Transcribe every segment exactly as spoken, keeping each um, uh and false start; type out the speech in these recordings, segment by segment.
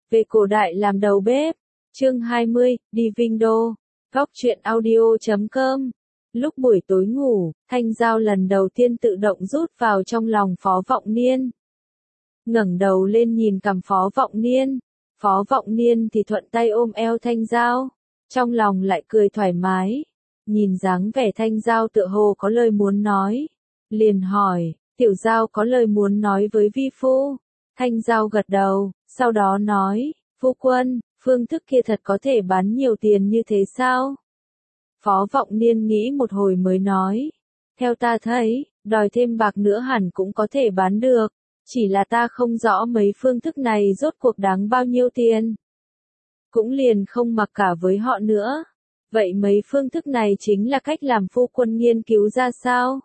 Về cổ đại làm đầu bếp. Chương hai mươi, đi Vinh Đô. Góc truyện audio chấm com. Lúc buổi tối ngủ, Thanh Giao lần đầu tiên tự động rút vào trong lòng Phó Vọng Niên. Ngẩng đầu lên nhìn cằm Phó Vọng Niên. Phó Vọng Niên thì thuận tay ôm eo Thanh Giao. Trong lòng lại cười thoải mái. Nhìn dáng vẻ Thanh Giao tựa hồ có lời muốn nói. Liền hỏi, Tiểu Giao có lời muốn nói với vi phu. Thanh Giao gật đầu, sau đó nói, phu quân, phương thức kia thật có thể bán nhiều tiền như thế sao? Phó Vọng Niên nghĩ một hồi mới nói, theo ta thấy, đòi thêm bạc nữa hẳn cũng có thể bán được, chỉ là ta không rõ mấy phương thức này rốt cuộc đáng bao nhiêu tiền. Cũng liền không mặc cả với họ nữa. Vậy mấy phương thức này chính là cách làm phu quân nghiên cứu ra sao?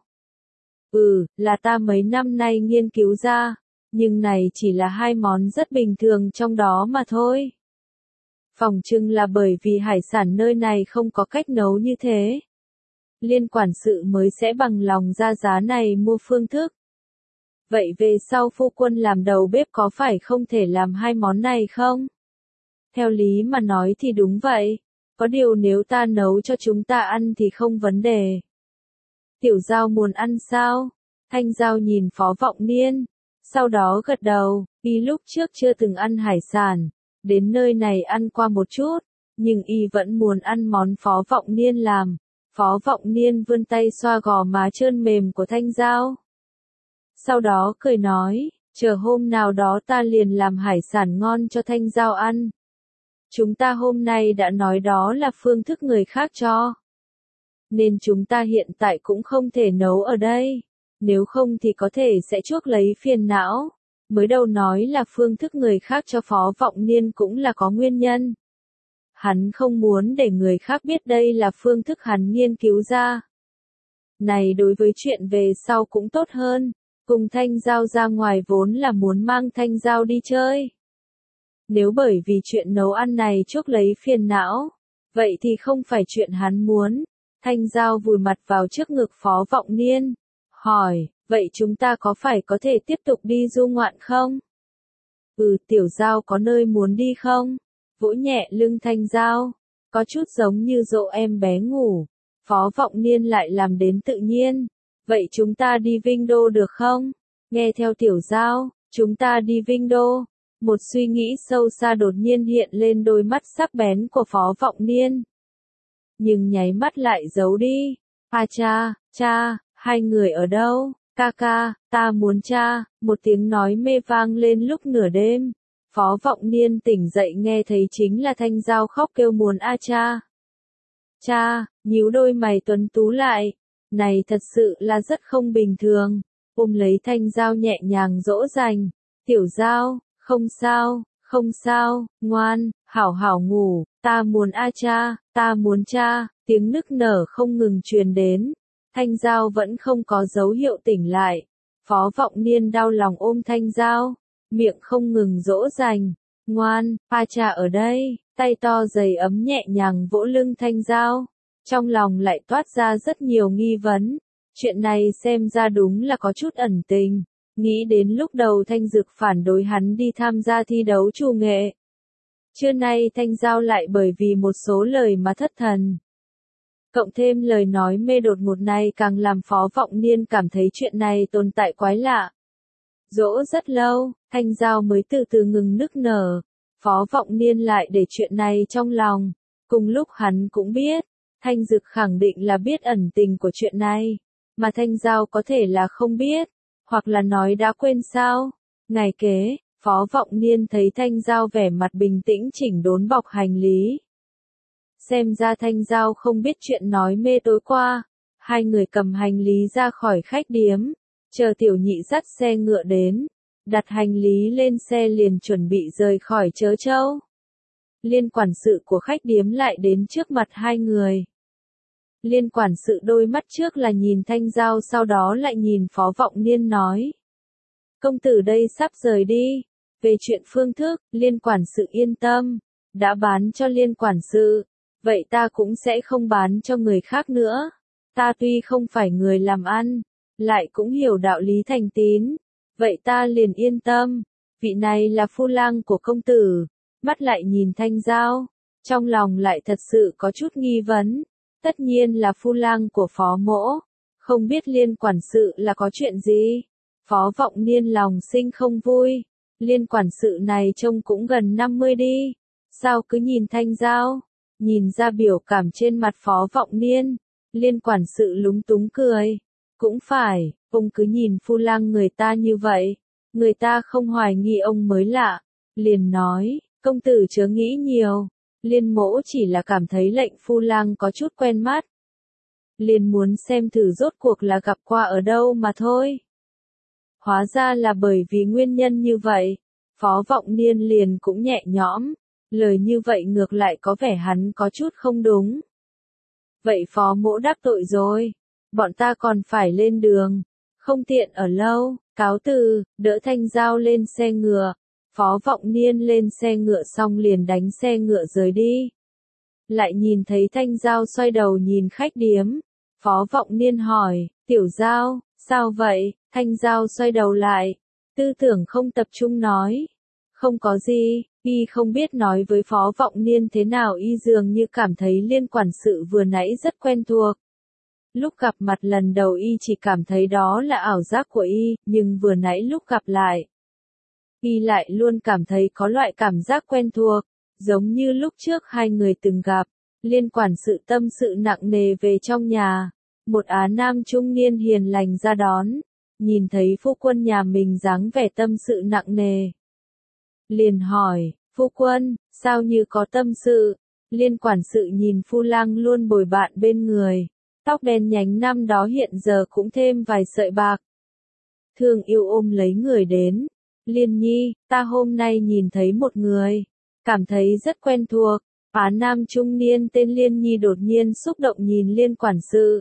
Ừ, là ta mấy năm nay nghiên cứu ra, nhưng này chỉ là hai món rất bình thường trong đó mà thôi. Phỏng chừng là bởi vì hải sản nơi này không có cách nấu như thế. Liên quản sự mới sẽ bằng lòng ra giá này mua phương thức. Vậy về sau phu quân làm đầu bếp có phải không thể làm hai món này không? Theo lý mà nói thì đúng vậy. Có điều nếu ta nấu cho chúng ta ăn thì không vấn đề. Tiểu Giao muốn ăn sao? Thanh Giao nhìn Phó Vọng Niên. Sau đó gật đầu, y lúc trước chưa từng ăn hải sản. Đến nơi này ăn qua một chút. Nhưng y vẫn muốn ăn món Phó Vọng Niên làm. Phó Vọng Niên vươn tay xoa gò má trơn mềm của Thanh Giao. Sau đó cười nói, chờ hôm nào đó ta liền làm hải sản ngon cho Thanh Giao ăn. Chúng ta hôm nay đã nói đó là phương thức người khác cho. Nên chúng ta hiện tại cũng không thể nấu ở đây. Nếu không thì có thể sẽ chuốc lấy phiền não. Mới đầu nói là phương thức người khác cho Phó Vọng Niên cũng là có nguyên nhân. Hắn không muốn để người khác biết đây là phương thức hắn nghiên cứu ra. Này đối với chuyện về sau cũng tốt hơn. Cùng Thanh Giao ra ngoài vốn là muốn mang Thanh Giao đi chơi. Nếu bởi vì chuyện nấu ăn này chuốc lấy phiền não, vậy thì không phải chuyện hắn muốn. Thanh Giao vùi mặt vào trước ngực Phó Vọng Niên, hỏi, vậy chúng ta có phải có thể tiếp tục đi du ngoạn không? Ừ, Tiểu Giao có nơi muốn đi không? Vỗ nhẹ lưng Thanh Giao, có chút giống như dỗ em bé ngủ. Phó Vọng Niên lại làm đến tự nhiên. Vậy chúng ta đi Vinh Đô được không? Nghe theo Tiểu Giao, chúng ta đi Vinh Đô. Một suy nghĩ sâu xa đột nhiên hiện lên đôi mắt sắc bén của Phó Vọng Niên. Nhưng nháy mắt lại giấu đi. A cha, cha, hai người ở đâu? Ca ca, ta muốn cha. Một tiếng nói mê vang lên lúc nửa đêm. Phó Vọng Niên tỉnh dậy nghe thấy chính là Thanh Giao khóc kêu muốn a cha. Cha, nhíu đôi mày tuấn tú lại. Này thật sự là rất không bình thường. Ôm lấy Thanh Giao nhẹ nhàng dỗ dành. Tiểu Giao, không sao, không sao, ngoan, hảo hảo ngủ, ta muốn a cha, ta muốn cha, tiếng nức nở không ngừng truyền đến. Thanh Giao vẫn không có dấu hiệu tỉnh lại. Phó Vọng Niên đau lòng ôm Thanh Giao, miệng không ngừng dỗ dành. Ngoan, a cha ở đây, tay to dày ấm nhẹ nhàng vỗ lưng Thanh Giao. Trong lòng lại toát ra rất nhiều nghi vấn. Chuyện này xem ra đúng là có chút ẩn tình. Nghĩ đến lúc đầu Thanh Dực phản đối hắn đi tham gia thi đấu trù nghệ. Trưa nay Thanh Giao lại bởi vì một số lời mà thất thần. Cộng thêm lời nói mê đột ngột này càng làm Phó Vọng Niên cảm thấy chuyện này tồn tại quái lạ. Dỗ rất lâu, Thanh Giao mới từ từ ngừng nức nở. Phó Vọng Niên lại để chuyện này trong lòng. Cùng lúc hắn cũng biết, Thanh Dực khẳng định là biết ẩn tình của chuyện này. Mà Thanh Giao có thể là không biết. Hoặc là nói đã quên sao? Ngày kế, Phó Vọng Niên thấy Thanh Giao vẻ mặt bình tĩnh chỉnh đốn bọc hành lý. Xem ra Thanh Giao không biết chuyện nói mê tối qua. Hai người cầm hành lý ra khỏi khách điếm. Chờ Tiểu Nhị dắt xe ngựa đến. Đặt hành lý lên xe liền chuẩn bị rời khỏi Trớ Châu. Liên quản sự của khách điếm lại đến trước mặt hai người. Liên quản sự đôi mắt trước là nhìn Thanh Giao sau đó lại nhìn Phó Vọng Niên nói. Công tử đây sắp rời đi. Về chuyện phương thức, liên quản sự yên tâm. Đã bán cho liên quản sự. Vậy ta cũng sẽ không bán cho người khác nữa. Ta tuy không phải người làm ăn. Lại cũng hiểu đạo lý thành tín. Vậy ta liền yên tâm. Vị này là phu lang của công tử. mắt lại nhìn Thanh Giao, trong lòng lại thật sự có chút nghi vấn, tất nhiên là phu lang của Phó Mỗ, không biết Liên quản sự là có chuyện gì. Phó Vọng Niên lòng sinh không vui, Liên quản sự này trông cũng gần năm mươi đi, sao cứ nhìn Thanh Giao, nhìn ra biểu cảm trên mặt Phó Vọng Niên, Liên quản sự lúng túng cười, cũng phải, ông cứ nhìn phu lang người ta như vậy, người ta không hoài nghi ông mới lạ, liền nói, công tử chớ nghĩ nhiều, Liên mỗ chỉ là cảm thấy lệnh phu lang có chút quen mắt. Liên muốn xem thử rốt cuộc là gặp qua ở đâu mà thôi. Hóa ra là bởi vì nguyên nhân như vậy, Phó Vọng Niên liền cũng nhẹ nhõm, lời như vậy ngược lại có vẻ hắn có chút không đúng. Vậy Phó Mỗ đắc tội rồi, bọn ta còn phải lên đường, không tiện ở lâu, cáo từ, đỡ Thanh Giao lên xe ngựa, Phó Vọng Niên lên xe ngựa xong liền đánh xe ngựa rời đi. Lại nhìn thấy Thanh Giao xoay đầu nhìn khách điếm, Phó Vọng Niên hỏi, Tiểu Giao, sao vậy? Thanh Giao xoay đầu lại, tư tưởng không tập trung nói, không có gì, y không biết nói với Phó Vọng Niên thế nào, y dường như cảm thấy Liên quản sự vừa nãy rất quen thuộc. Lúc gặp mặt lần đầu y chỉ cảm thấy đó là ảo giác của y, nhưng vừa nãy lúc gặp lại, y lại luôn cảm thấy có loại cảm giác quen thuộc, giống như lúc trước hai người từng gặp. Liên quản sự tâm sự nặng nề về trong nhà, một á nam trung niên hiền lành ra đón, nhìn thấy phu quân nhà mình dáng vẻ tâm sự nặng nề. Liền hỏi, phu quân, sao như có tâm sự? Liên quản sự nhìn phu lang luôn bồi bạn bên người, tóc đen nhánh năm đó hiện giờ cũng thêm vài sợi bạc. Thương yêu ôm lấy người đến, Liên nhi, ta hôm nay nhìn thấy một người, cảm thấy rất quen thuộc. Á nam trung niên tên Liên nhi đột nhiên xúc động nhìn Liên quản sự.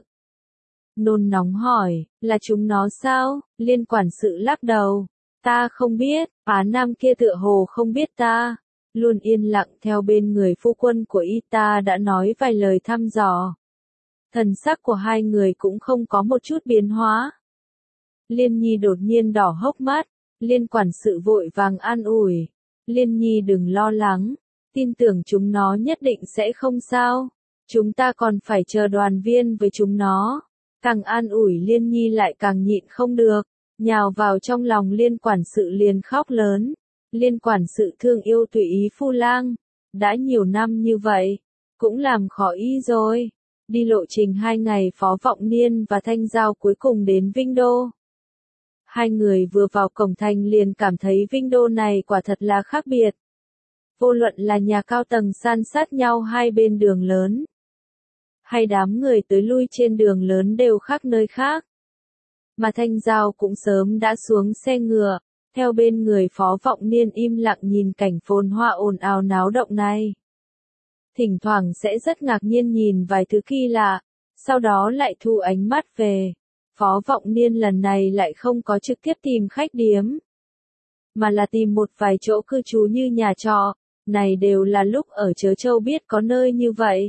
Nôn nóng hỏi, là chúng nó sao? Liên quản sự lắc đầu, ta không biết, Á nam kia tựa hồ không biết ta, luôn yên lặng theo bên người phu quân của y, ta đã nói vài lời thăm dò. Thần sắc của hai người cũng không có một chút biến hóa. Liên nhi đột nhiên đỏ hốc mắt, Liên quản sự vội vàng an ủi, Liên nhi đừng lo lắng, tin tưởng chúng nó nhất định sẽ không sao, chúng ta còn phải chờ đoàn viên với chúng nó. Càng an ủi Liên nhi lại càng nhịn không được, nhào vào trong lòng Liên quản sự liền khóc lớn. Liên quản sự thương yêu tùy ý phu lang, đã nhiều năm như vậy, cũng làm khó y rồi. Đi lộ trình hai ngày, Phó Vọng Niên và Thanh Giao cuối cùng đến Vinh Đô. Hai người vừa vào cổng thành liền cảm thấy Vinh Đô này quả thật là khác biệt. Vô luận là nhà cao tầng san sát nhau hai bên đường lớn, hay đám người tới lui trên đường lớn đều khác nơi khác. Mà Thanh Giao cũng sớm đã xuống xe ngựa, theo bên người Phó Vọng Niên im lặng nhìn cảnh phồn hoa ồn ào náo động này. Thỉnh thoảng sẽ rất ngạc nhiên nhìn vài thứ kỳ lạ, sau đó lại thu ánh mắt về. Phó Vọng Niên lần này lại không có trực tiếp tìm khách điếm, mà là tìm một vài chỗ cư trú như nhà trọ, này đều là lúc ở Trớ Châu biết có nơi như vậy.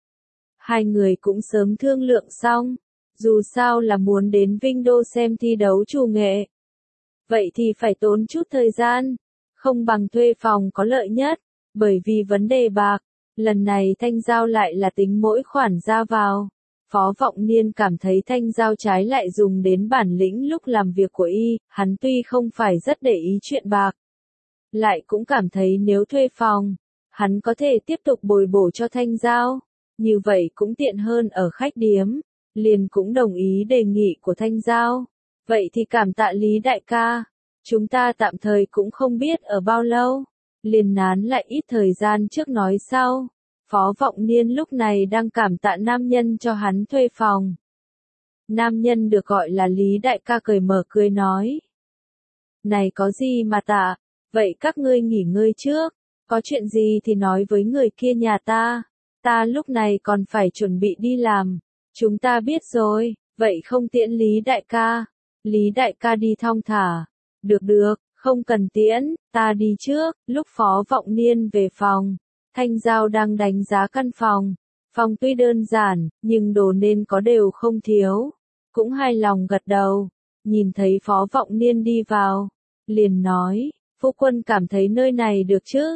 Hai người cũng sớm thương lượng xong, dù sao là muốn đến Vinh Đô xem thi đấu trù nghệ. Vậy thì phải tốn chút thời gian, không bằng thuê phòng có lợi nhất, bởi vì vấn đề bạc, lần này Thanh Giao lại là tính mỗi khoản ra vào. Phó Vọng Niên cảm thấy Thanh Giao trái lại dùng đến bản lĩnh lúc làm việc của y, hắn tuy không phải rất để ý chuyện bạc, lại cũng cảm thấy nếu thuê phòng, hắn có thể tiếp tục bồi bổ cho Thanh Giao, như vậy cũng tiện hơn ở khách điếm, liền cũng đồng ý đề nghị của Thanh Giao. Vậy thì cảm tạ Lý đại ca, chúng ta tạm thời cũng không biết ở bao lâu, liền nán lại ít thời gian trước nói sau. Phó Vọng Niên lúc này đang cảm tạ nam nhân cho hắn thuê phòng. Nam nhân được gọi là Lý đại ca cười mở cười nói, này có gì mà tạ, vậy các ngươi nghỉ ngơi trước, có chuyện gì thì nói với người kia nhà ta, ta lúc này còn phải chuẩn bị đi làm. Chúng ta biết rồi, vậy không tiễn Lý đại ca. Lý đại ca đi thong thả. Được được, không cần tiễn, ta đi trước. Lúc Phó Vọng Niên về phòng, Thanh Giao đang đánh giá căn phòng. Phòng tuy đơn giản, nhưng đồ nên có đều không thiếu. Cũng hài lòng gật đầu. Nhìn thấy Phó Vọng Niên đi vào, liền nói, phu quân cảm thấy nơi này được chứ?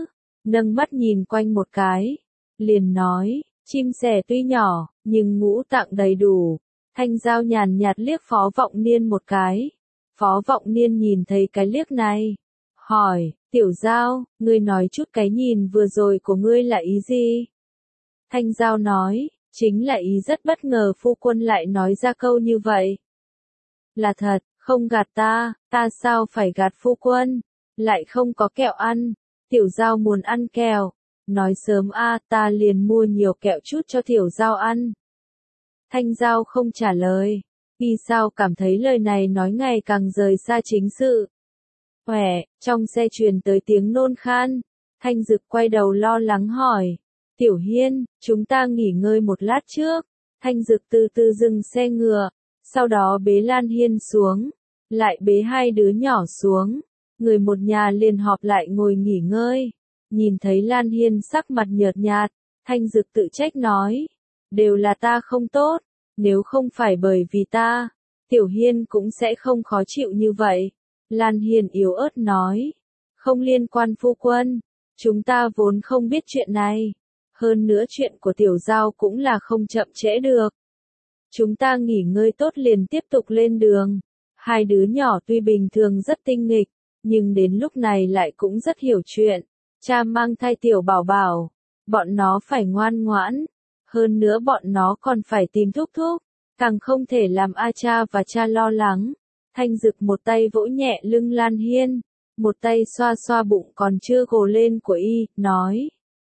nâng mắt nhìn quanh một cái, liền nói, chim sẻ tuy nhỏ, nhưng ngũ tạng đầy đủ. Thanh Giao nhàn nhạt liếc Phó Vọng Niên một cái. Phó Vọng Niên nhìn thấy cái liếc này, hỏi, Tiểu Giao, ngươi nói chút cái nhìn vừa rồi của ngươi là ý gì? Thanh Giao nói, chính là ý rất bất ngờ phu quân lại nói ra câu như vậy. Là thật, không gạt ta, ta sao phải gạt phu quân, lại không có kẹo ăn. Tiểu Giao muốn ăn kẹo, nói sớm a, ta liền mua nhiều kẹo chút cho Tiểu Giao ăn. Thanh Giao không trả lời, vì sao cảm thấy lời này nói ngày càng rời xa chính sự. Khỏe, trong xe truyền tới tiếng nôn khan, Thanh Dực quay đầu lo lắng hỏi, Tiểu Hiên, chúng ta nghỉ ngơi một lát trước. Thanh Dực từ từ dừng xe ngựa, sau đó bế Lan Hiên xuống, lại bế hai đứa nhỏ xuống, người một nhà liền họp lại ngồi nghỉ ngơi. Nhìn thấy Lan Hiên sắc mặt nhợt nhạt, Thanh Dực tự trách nói, đều là ta không tốt, nếu không phải bởi vì ta, Tiểu Hiên cũng sẽ không khó chịu như vậy. Lan Hiên yếu ớt nói, không liên quan phu quân, chúng ta vốn không biết chuyện này, hơn nữa chuyện của Tiểu Giao cũng là không chậm trễ được. Chúng ta nghỉ ngơi tốt liền tiếp tục lên đường. Hai đứa nhỏ tuy bình thường rất tinh nghịch, nhưng đến lúc này lại cũng rất hiểu chuyện. Cha mang thai Tiểu Bảo Bảo, bọn nó phải ngoan ngoãn, hơn nữa bọn nó còn phải tìm thúc thúc, càng không thể làm A cha và cha lo lắng. Thanh Dực một tay vỗ nhẹ lưng Lan Hiên, một tay xoa xoa bụng còn chưa gồ lên của y, nói.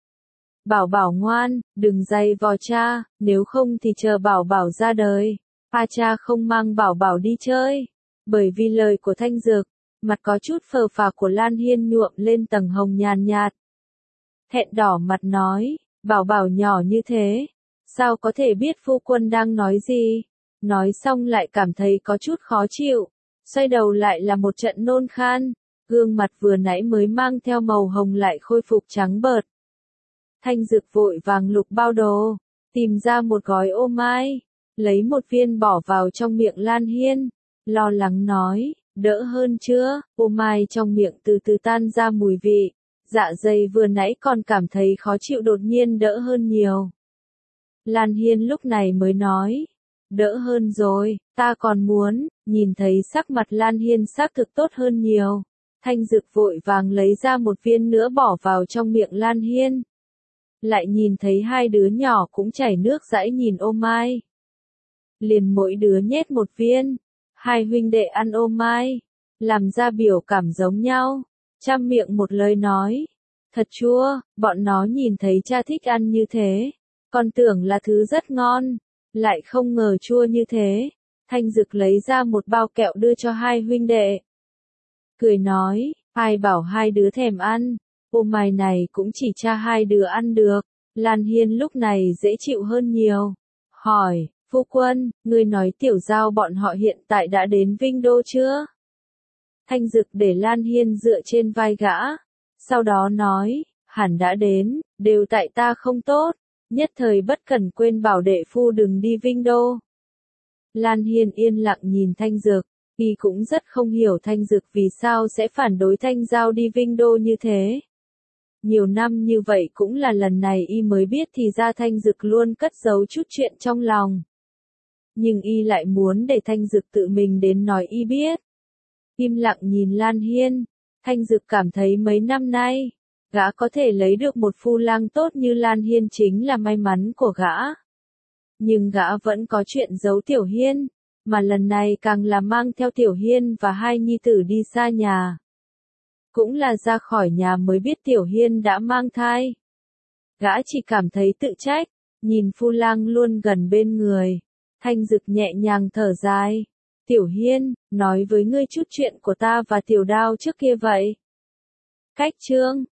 Bảo Bảo ngoan, đừng giày vò cha, nếu không thì chờ Bảo Bảo ra đời. A cha không mang Bảo Bảo đi chơi. Bởi vì lời của Thanh Dực, mặt có chút phờ phạc của Lan Hiên nhuộm lên tầng hồng nhàn nhạt. Thẹn đỏ mặt nói, Bảo Bảo nhỏ như thế, sao có thể biết phu quân đang nói gì? Nói xong lại cảm thấy có chút khó chịu, xoay đầu lại là một trận nôn khan, gương mặt vừa nãy mới mang theo màu hồng lại khôi phục trắng bợt. Thanh Dực vội vàng lục bao đồ, tìm ra một gói ô mai, lấy một viên bỏ vào trong miệng Lan Hiên, lo lắng nói, đỡ hơn chưa? Ô mai trong miệng từ từ tan ra mùi vị, dạ dày vừa nãy còn cảm thấy khó chịu đột nhiên đỡ hơn nhiều. Lan Hiên lúc này mới nói, đỡ hơn rồi, ta còn muốn. Nhìn thấy sắc mặt Lan Hiên xác thực tốt hơn nhiều, Thanh Dực vội vàng lấy ra một viên nữa bỏ vào trong miệng Lan Hiên. Lại nhìn thấy hai đứa nhỏ cũng chảy nước dãi nhìn ô mai. Liền mỗi đứa nhét một viên, hai huynh đệ ăn ô mai, làm ra biểu cảm giống nhau, chăm miệng một lời nói, thật chua, bọn nó nhìn thấy cha thích ăn như thế, còn tưởng là thứ rất ngon, lại không ngờ chua như thế. Thanh Dực lấy ra một bao kẹo đưa cho hai huynh đệ. Cười nói, ai bảo hai đứa thèm ăn, ô mai này cũng chỉ cha hai đứa ăn được. Lan Hiên lúc này dễ chịu hơn nhiều. Hỏi, phu quân, ngươi nói Tiểu Giao bọn họ hiện tại đã đến Vinh Đô chưa? Thanh Dực để Lan Hiên dựa trên vai gã. Sau đó nói, hẳn đã đến, đều tại ta không tốt, nhất thời bất cẩn quên bảo đệ phu đừng đi Vinh Đô. Lan Hiên yên lặng nhìn Thanh Dực, y cũng rất không hiểu Thanh Dực vì sao sẽ phản đối Thanh Giao đi Vinh Đô như thế. Nhiều năm như vậy cũng là lần này y mới biết thì ra Thanh Dực luôn cất giấu chút chuyện trong lòng. Nhưng y lại muốn để Thanh Dực tự mình đến nói y biết. Im lặng nhìn Lan Hiên, Thanh Dực cảm thấy mấy năm nay, gã có thể lấy được một phu lang tốt như Lan Hiên chính là may mắn của gã. Nhưng gã vẫn có chuyện giấu Tiểu Hiên, mà lần này càng là mang theo Tiểu Hiên và hai nhi tử đi xa nhà. Cũng là ra khỏi nhà mới biết Tiểu Hiên đã mang thai. Gã chỉ cảm thấy tự trách, nhìn phu lang luôn gần bên người. Thanh Dực nhẹ nhàng thở dài. Tiểu Hiên, nói với ngươi chút chuyện của ta và Tiểu Đao trước kia vậy. Cách chương